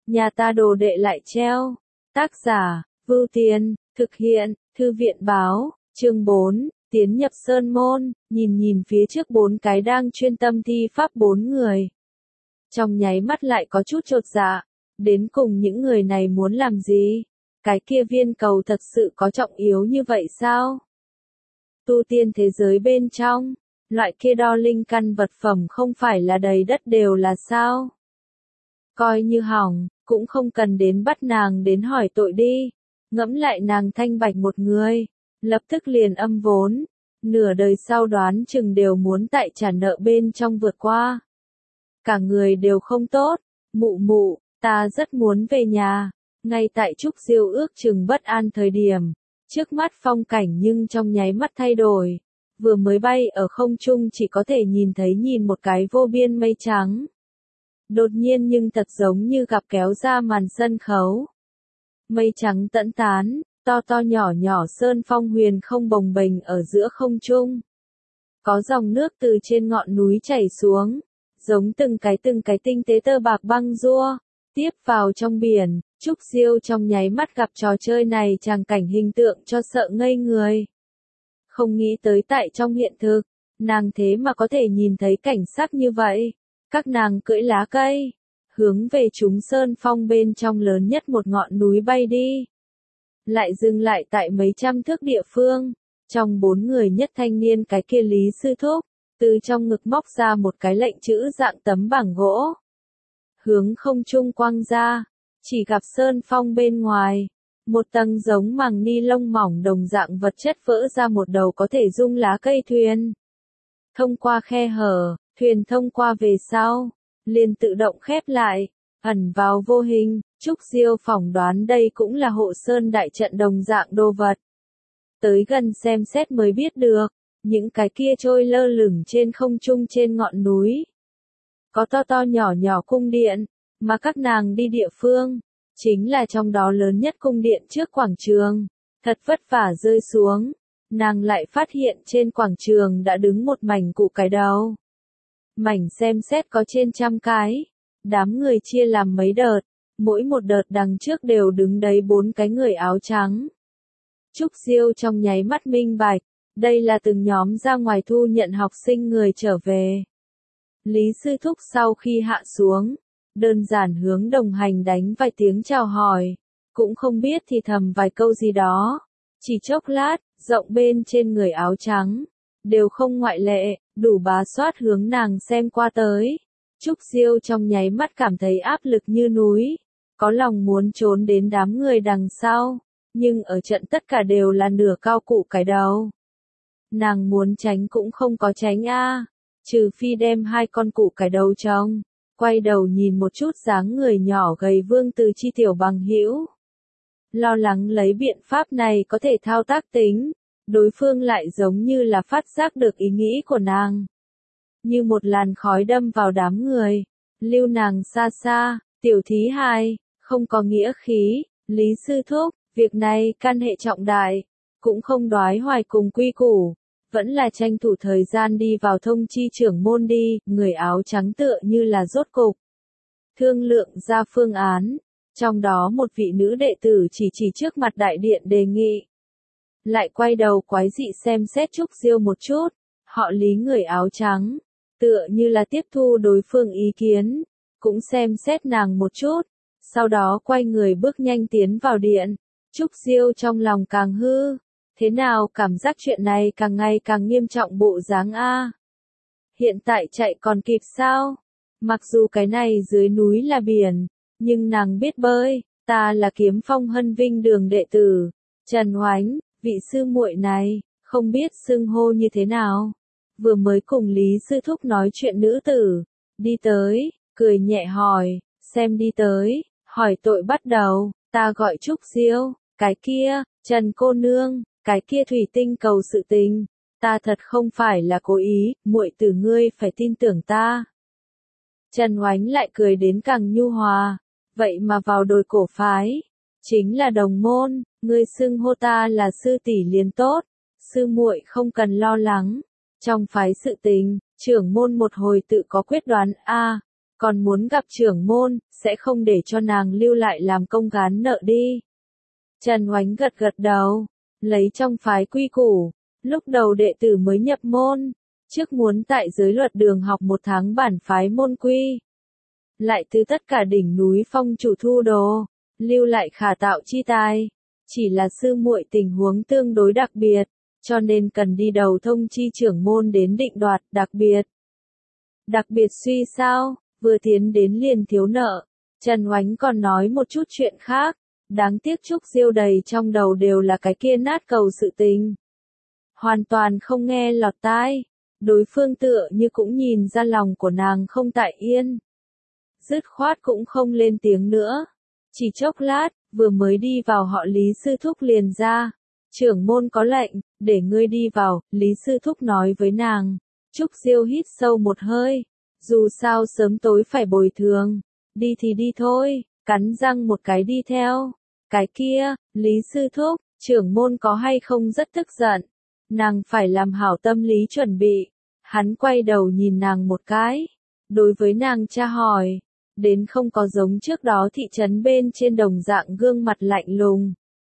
nhà ta đồ đệ lại treo. Tác giả, Vưu Tiên, thực hiện, Thư viện Báo, chương 4, tiến nhập Sơn Môn, nhìn phía trước 4 cái đang chuyên tâm thi pháp 4 người. Trong nháy mắt lại có chút chột dạ, đến cùng những người này muốn làm gì? Cái kia viên cầu thật sự có trọng yếu như vậy sao? Tu tiên thế giới bên trong, loại kia đo linh căn vật phẩm không phải là đầy đất đều là sao? Coi như hỏng, cũng không cần đến bắt nàng đến hỏi tội đi. Ngẫm lại nàng thanh bạch một người, lập tức liền âm vốn, nửa đời sau đoán chừng đều muốn tại trả nợ bên trong vượt qua. Cả người đều không tốt, mụ, ta rất muốn về nhà. Ngay tại Trúc Diêu ước chừng bất an thời điểm, trước mắt phong cảnh nhưng trong nháy mắt thay đổi, vừa mới bay ở không trung chỉ có thể nhìn một cái vô biên mây trắng. Đột nhiên nhưng thật giống như gặp kéo ra màn sân khấu. Mây trắng tẫn tán, to nhỏ sơn phong huyền không bồng bềnh ở giữa không trung. Có dòng nước từ trên ngọn núi chảy xuống, giống từng cái tinh tế tơ bạc băng rua, tiếp vào trong biển. Trúc Diêu trong nháy mắt gặp trò chơi này tràng cảnh hình tượng cho sợ ngây người. Không nghĩ tới tại trong hiện thực, nàng thế mà có thể nhìn thấy cảnh sắc như vậy. Các nàng cưỡi lá cây, hướng về chúng sơn phong bên trong lớn nhất một ngọn núi bay đi. Lại dừng lại tại mấy trăm thước địa phương, trong 4 người nhất thanh niên cái kia Lý Sư Thúc, từ trong ngực móc ra một cái lệnh chữ dạng tấm bảng gỗ. Hướng không trung quăng ra, chỉ gặp sơn phong bên ngoài, một tầng giống màng ni lông mỏng đồng dạng vật chất vỡ ra một đầu có thể dung lá cây thuyền. Thông qua khe hở, thuyền thông qua về sau, liền tự động khép lại, ẩn vào vô hình. Trúc Diêu phỏng đoán đây cũng là hộ sơn đại trận đồng dạng đồ vật. Tới gần xem xét mới biết được, những cái kia trôi lơ lửng trên không trung trên ngọn núi. Có to nhỏ cung điện, mà các nàng đi địa phương, chính là trong đó lớn nhất cung điện trước quảng trường. Thật vất vả rơi xuống, nàng lại phát hiện trên quảng trường đã đứng một mảnh củ cải đầu. Mảnh xem xét có trên 100 cái, đám người chia làm mấy đợt, mỗi một đợt đằng trước đều đứng đấy 4 cái người áo trắng. Trúc Diêu trong nháy mắt minh bạch, đây là từng nhóm ra ngoài thu nhận học sinh người trở về. Lý Sư Thúc sau khi hạ xuống, đơn giản hướng đồng hành đánh vài tiếng chào hỏi, cũng không biết thì thầm vài câu gì đó. Chỉ chốc lát, rộng bên trên người áo trắng, đều không ngoại lệ, đủ bá soát hướng nàng xem qua tới. Trúc Diêu trong nháy mắt cảm thấy áp lực như núi, có lòng muốn trốn đến đám người đằng sau, nhưng ở trận tất cả đều là nửa cao củ cải đầu. Nàng muốn tránh cũng không có tránh trừ phi đem 2 con củ cải đầu trông. Quay đầu nhìn một chút dáng người nhỏ gầy Vương Từ Chi tiểu bằng hữu. Lo lắng lấy biện pháp này có thể thao tác tính, đối phương lại giống như là phát giác được ý nghĩ của nàng. Như một làn khói đâm vào đám người, lưu nàng xa xa. Tiểu thí hài, không có nghĩa khí. Lý Sư Thúc, việc này căn hệ trọng đại, cũng không đoái hoài cùng quy củ, vẫn là tranh thủ thời gian đi vào thông chi trưởng môn đi. Người áo trắng tựa như là rốt cục thương lượng ra phương án, trong đó một vị nữ đệ tử chỉ trước mặt đại điện đề nghị. Lại quay đầu quái dị xem xét Trúc Diêu một chút, họ Lý người áo trắng, tựa như là tiếp thu đối phương ý kiến, cũng xem xét nàng một chút, sau đó quay người bước nhanh tiến vào điện. Trúc Diêu trong lòng càng hư, thế nào cảm giác chuyện này càng ngày càng nghiêm trọng bộ dáng Hiện tại chạy còn kịp sao? Mặc dù cái này dưới núi là biển, nhưng nàng biết bơi. Ta là Kiếm Phong Hân Vinh đường đệ tử, Trần Hoánh, vị sư muội này, không biết xưng hô như thế nào. Vừa mới cùng Lý Sư Thúc nói chuyện nữ tử, đi tới, cười nhẹ hỏi, xem đi tới, hỏi tội bắt đầu. Ta gọi Trúc Diêu, cái kia, Trần cô nương, cái kia thủy tinh cầu sự tình, ta thật không phải là cố ý, muội tử ngươi phải tin tưởng ta. Trần Hoánh lại cười đến càng nhu hòa, vậy mà vào đồi cổ phái, chính là đồng môn, ngươi xưng hô ta là sư tỷ liền tốt, sư muội không cần lo lắng. Trong phái sự tình, trưởng môn một hồi tự có quyết đoán còn muốn gặp trưởng môn, sẽ không để cho nàng lưu lại làm công gán nợ đi. Trần Oánh gật gật đầu, lấy trong phái quy củ, lúc đầu đệ tử mới nhập môn, trước muốn tại giới luật đường học 1 tháng bản phái môn quy. Lại từ tất cả đỉnh núi phong chủ thu đồ, lưu lại khả tạo chi tài. Chỉ là sư muội tình huống tương đối đặc biệt, cho nên cần đi đầu thông chi trưởng môn đến định đoạt, đặc biệt. Đặc biệt suy sao, vừa tiến đến liền thiếu nợ. Trần Oánh còn nói một chút chuyện khác, đáng tiếc Trúc Diêu đầy trong đầu đều là cái kia nát cầu sự tình. Hoàn toàn không nghe lọt tai, đối phương tựa như cũng nhìn ra lòng của nàng không tại yên. Dứt khoát cũng không lên tiếng nữa. Chỉ chốc lát, vừa mới đi vào họ Lý Sư Thúc liền ra. Trưởng môn có lệnh, để ngươi đi vào, Lý Sư Thúc nói với nàng. Trúc Diêu hít sâu một hơi. Dù sao sớm tối phải bồi thường. Đi thì đi thôi, cắn răng một cái đi theo. Cái kia, Lý Sư Thúc, trưởng môn có hay không rất tức giận. Nàng phải làm hảo tâm lý chuẩn bị. Hắn quay đầu nhìn nàng một cái. Đối với nàng tra hỏi. Đến không có giống trước đó thị trấn bên trên đồng dạng gương mặt lạnh lùng.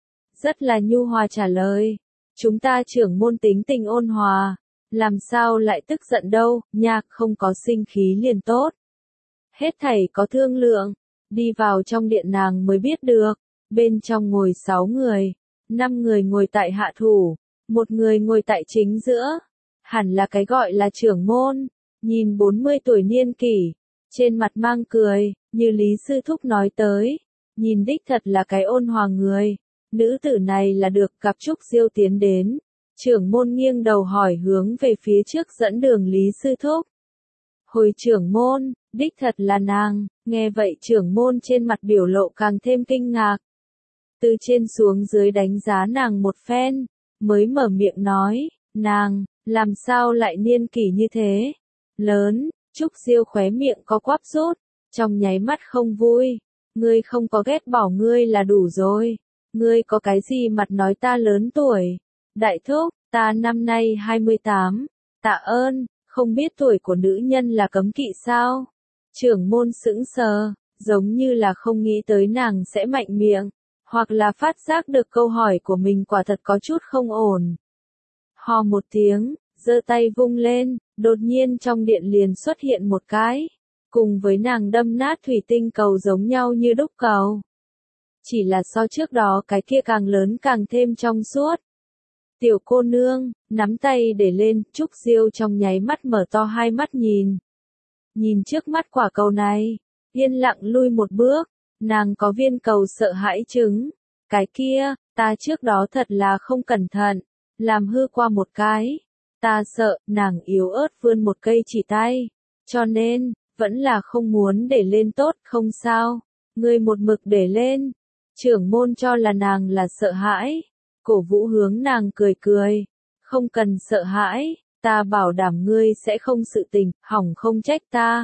Rất là nhu hòa trả lời. Chúng ta trưởng môn tính tình ôn hòa. Làm sao lại tức giận đâu, nhạc không có sinh khí liền tốt. Hết thảy có thương lượng. Đi vào trong điện nàng mới biết được. Bên trong ngồi 6 người. 5 người ngồi tại hạ thủ. 1 người ngồi tại chính giữa. Hẳn là cái gọi là trưởng môn. Nhìn 40 tuổi niên kỷ. Trên mặt mang cười, như Lý Sư Thúc nói tới. Nhìn đích thật là cái ôn hòa người. Nữ tử này là được gặp Trúc Diêu tiến đến. Trưởng môn nghiêng đầu hỏi hướng về phía trước dẫn đường Lý Sư Thúc. Hồi trưởng môn, đích thật là nàng. Nghe vậy trưởng môn trên mặt biểu lộ càng thêm kinh ngạc. Từ trên xuống dưới đánh giá nàng một phen. Mới mở miệng nói, nàng, làm sao lại niên kỷ như thế? Lớn. Trúc Diêu khóe miệng có quắp rút, trong nháy mắt không vui. Ngươi không có ghét bỏ ngươi là đủ rồi. Ngươi có cái gì mặt nói ta lớn tuổi. Đại thúc, ta năm nay 28. Tạ ơn, không biết tuổi của nữ nhân là cấm kỵ sao? Trưởng môn sững sờ, giống như là không nghĩ tới nàng sẽ mạnh miệng, hoặc là phát giác được câu hỏi của mình quả thật có chút không ổn. Hò một tiếng, giơ tay vung lên, đột nhiên trong điện liền xuất hiện một cái, cùng với nàng đâm nát thủy tinh cầu giống nhau như đúc cầu. Chỉ là so trước đó cái kia càng lớn càng thêm trong suốt. Tiểu cô nương, nắm tay để lên, Trúc Diêu trong nháy mắt mở to hai mắt nhìn. Nhìn trước mắt quả cầu này, yên lặng lui một bước, nàng có viên cầu sợ hãi trứng. Cái kia, ta trước đó thật là không cẩn thận, làm hư qua một cái. Ta sợ, nàng yếu ớt vươn một cây chỉ tay. Cho nên, vẫn là không muốn để lên tốt, không sao. Ngươi một mực để lên. Trưởng môn cho là nàng là sợ hãi. Cổ vũ hướng nàng cười cười. Không cần sợ hãi, ta bảo đảm ngươi sẽ không sự tình, hỏng không trách ta.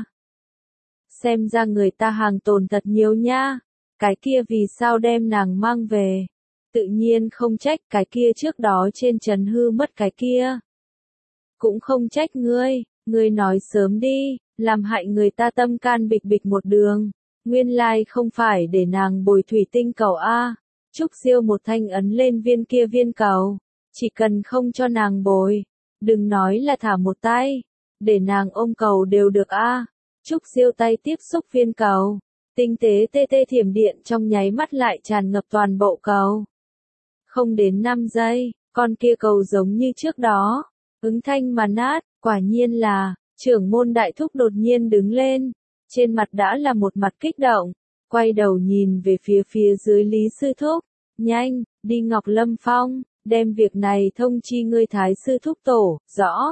Xem ra người ta hàng tồn thật nhiều nha. Cái kia vì sao đem nàng mang về. Tự nhiên không trách cái kia trước đó trên trần hư mất cái kia. Cũng không trách ngươi nói sớm đi, làm hại người ta tâm can bịch bịch một đường. Nguyên lai không phải để nàng bồi thủy tinh cầu A. Trúc Diêu một thanh ấn lên viên cầu. Chỉ cần không cho nàng bồi. Đừng nói là thả một tay. Để nàng ôm cầu đều được A. Trúc Diêu tay tiếp xúc viên cầu. Tinh tế tê tê thiểm điện trong nháy mắt lại tràn ngập toàn bộ cầu. Không đến 5 giây, con kia cầu giống như trước đó. Ứng thanh mà nát, quả nhiên là, trưởng môn đại thúc đột nhiên đứng lên. Trên mặt đã là một mặt kích động. Quay đầu nhìn về phía dưới Lý Sư Thúc. Nhanh, đi Ngọc Lâm Phong, đem việc này thông chi ngươi Thái Sư Thúc tổ, rõ.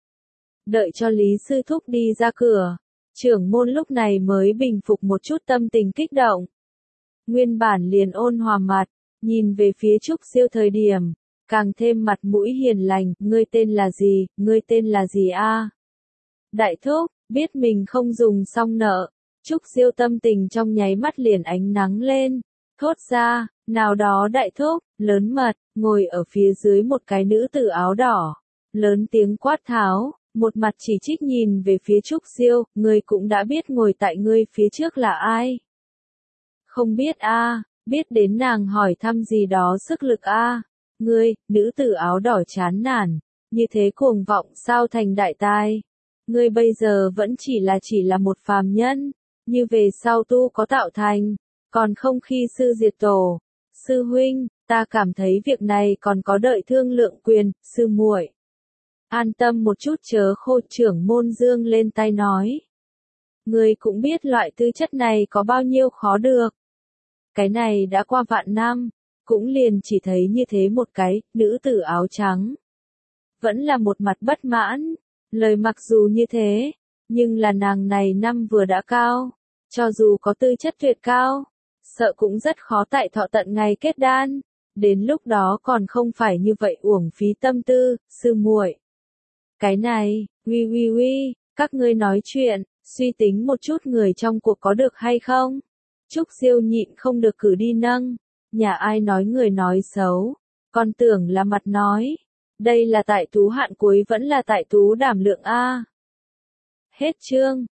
Đợi cho Lý Sư Thúc đi ra cửa. Trưởng môn lúc này mới bình phục một chút tâm tình kích động. Nguyên bản liền ôn hòa mặt, nhìn về phía Trúc Diêu thời điểm, càng thêm mặt mũi hiền lành, ngươi tên là gì, ngươi tên là gì a? Đại thúc, biết mình không dùng xong nợ, Trúc Diêu tâm tình trong nháy mắt liền ánh nắng lên, thốt ra, nào đó đại thúc, lớn mật, ngồi ở phía dưới một cái nữ tử áo đỏ, lớn tiếng quát tháo, một mặt chỉ trích nhìn về phía Trúc Diêu, ngươi cũng đã biết ngồi tại ngươi phía trước là ai. Không biết a, biết đến nàng hỏi thăm gì đó sức lực a. Ngươi, nữ tử áo đỏ chán nản, như thế cuồng vọng sao thành đại tai. Ngươi bây giờ vẫn chỉ là một phàm nhân, như về sau tu có tạo thành, còn không khi sư diệt tổ. Sư huynh, ta cảm thấy việc này còn có đợi thương lượng quyền, sư muội. An tâm một chút chớ khô, trưởng môn dương lên tay nói. Ngươi cũng biết loại tư chất này có bao nhiêu khó được. Cái này đã qua vạn năm, cũng liền chỉ thấy như thế một cái, nữ tử áo trắng. Vẫn là một mặt bất mãn, lời mặc dù như thế, nhưng là nàng này năm vừa đã cao, cho dù có tư chất tuyệt cao, sợ cũng rất khó tại thọ tận ngày kết đan, đến lúc đó còn không phải như vậy uổng phí tâm tư, sư muội. Cái này, uy, các ngươi nói chuyện, suy tính một chút người trong cuộc có được hay không? Trúc Diêu nhịn không được cử đi nâng, nhà ai nói người nói xấu, con tưởng là mặt nói. Đây là tại tú hạn cuối vẫn là tại tú đảm lượng a. Hết chương.